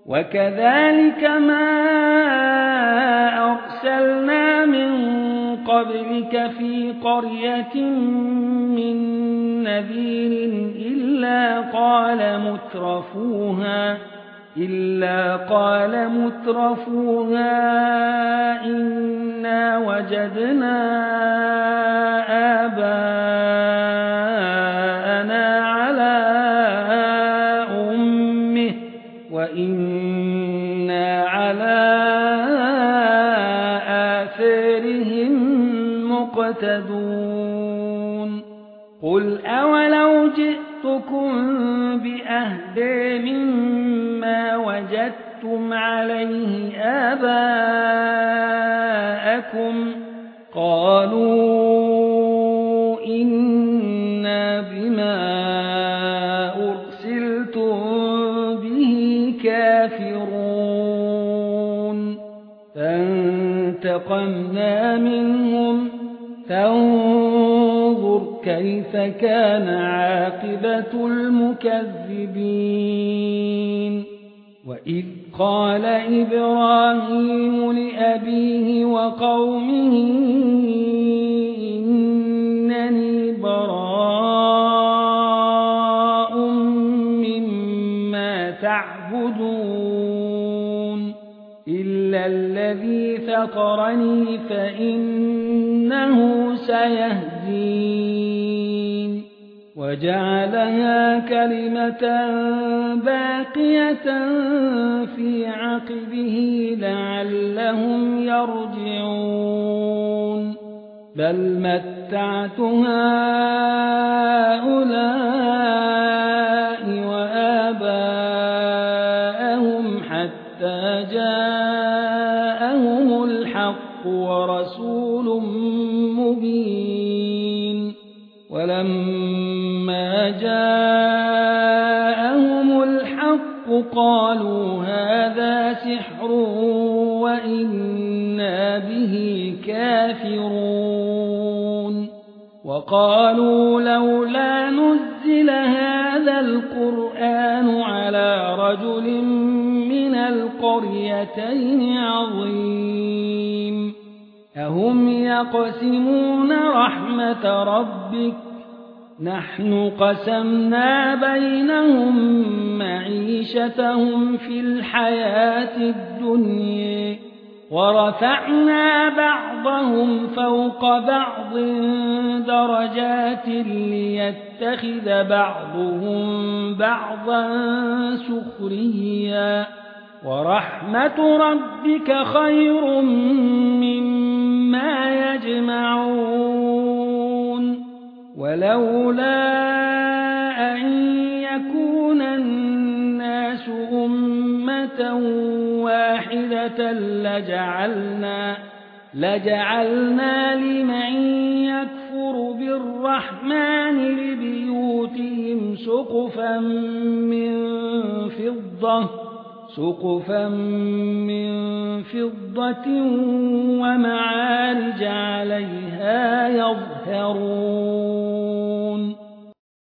وكذلك ما أرسلنا من قبلك في قرية من نذير إلا قال مترفوها إنا وجدنا آباءنا على أمه وإنا على آثارهم مقتدون قل أولو جئتكم بأهدى مما وجدتم عليه آباءكم قالوا إنا بما أرسلتم به كافرون فانتقمنا منهم فانظر كيف كان عاقبة المكذبين وإذ قال إبراهيم لأبيه وقومه إنني براء مما تعبدون إلا الذي فطرني فإنه سيهدين وجعلها كلمة باقية في عقبه لعلهم يرجعون بل متعت هؤلاء وآباءهم حتى جاءهم الحق ورسول مبين ولما جاءهم الحق قالوا هذا سحر وإنا به كافرون وقالوا لولا نزل هذا القرآن على رجل من القريتين عظيم أهم يقسمون رحمة ربك نحن قسمنا بينهم معيشتهم في الحياة الدنيا ورفعنا بعضهم فوق بعض درجات ليتخذ بعضهم بعضا سخريا ورحمة ربك خير مما يجمعون ولولا أن يكون الناس أمة واحدة لجعلنا لمن يكفر بالرحمن لبيوتهم سقفا من فضة ومعارج عليها يظهرون